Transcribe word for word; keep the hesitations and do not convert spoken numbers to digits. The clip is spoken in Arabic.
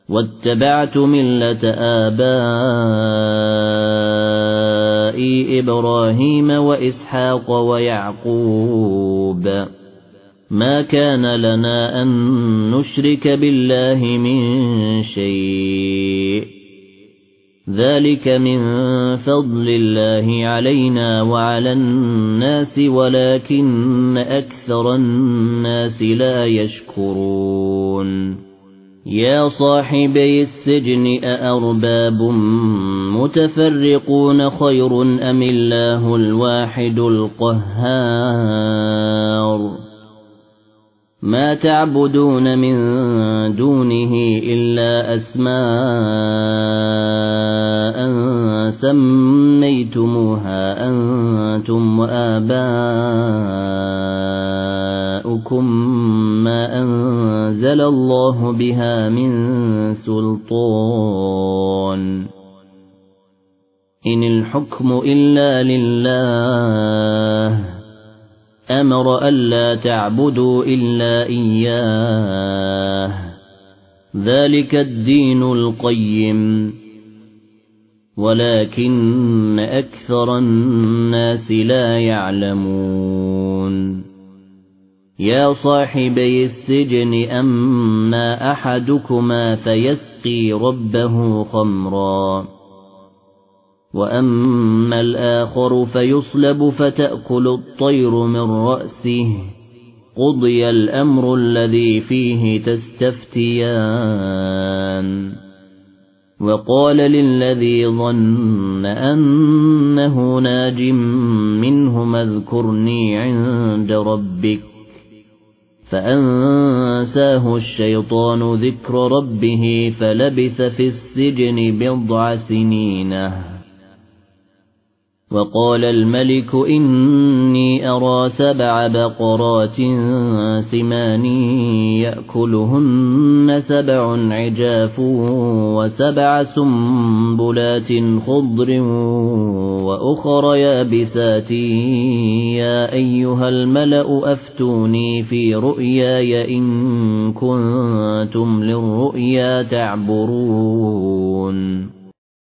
واتبعت ملة آبائي إبراهيم وإسحاق ويعقوب ما كان لنا أن نشرك بالله من شيء ذلك من فضل الله علينا وعلى الناس ولكن أكثر الناس لا يشكرون يا صاحبي السجن أأرباب متفرقون خير أم الله الواحد القهار ما تعبدون من دونه إلا أسماء سميتموها أنتم وآباؤكم ما أنزل الله بها من سلطان إن الحكم إلا لله أمر ألا تعبدوا إلا إياه ذلك الدين القيم ولكن أكثر الناس لا يعلمون يا صاحبي السجن أما أحدكما فيسقي ربه خمرا وأما الآخر فيصلب فتأكل الطير من رأسه قضي الأمر الذي فيه تستفتيان وقال للذي ظن أنه ناج منهما اذكرني عند ربك فأنساه الشيطان ذكر ربه فلبث في السجن بضع سنين وقال الملك إني أرى سبع بقرات سمان يأكلهن سبع عجاف وسبع سنبلات خضر وأخر يابسات يا أيها الملأ أفتوني في رؤياي إن كنتم للرؤيا تعبرون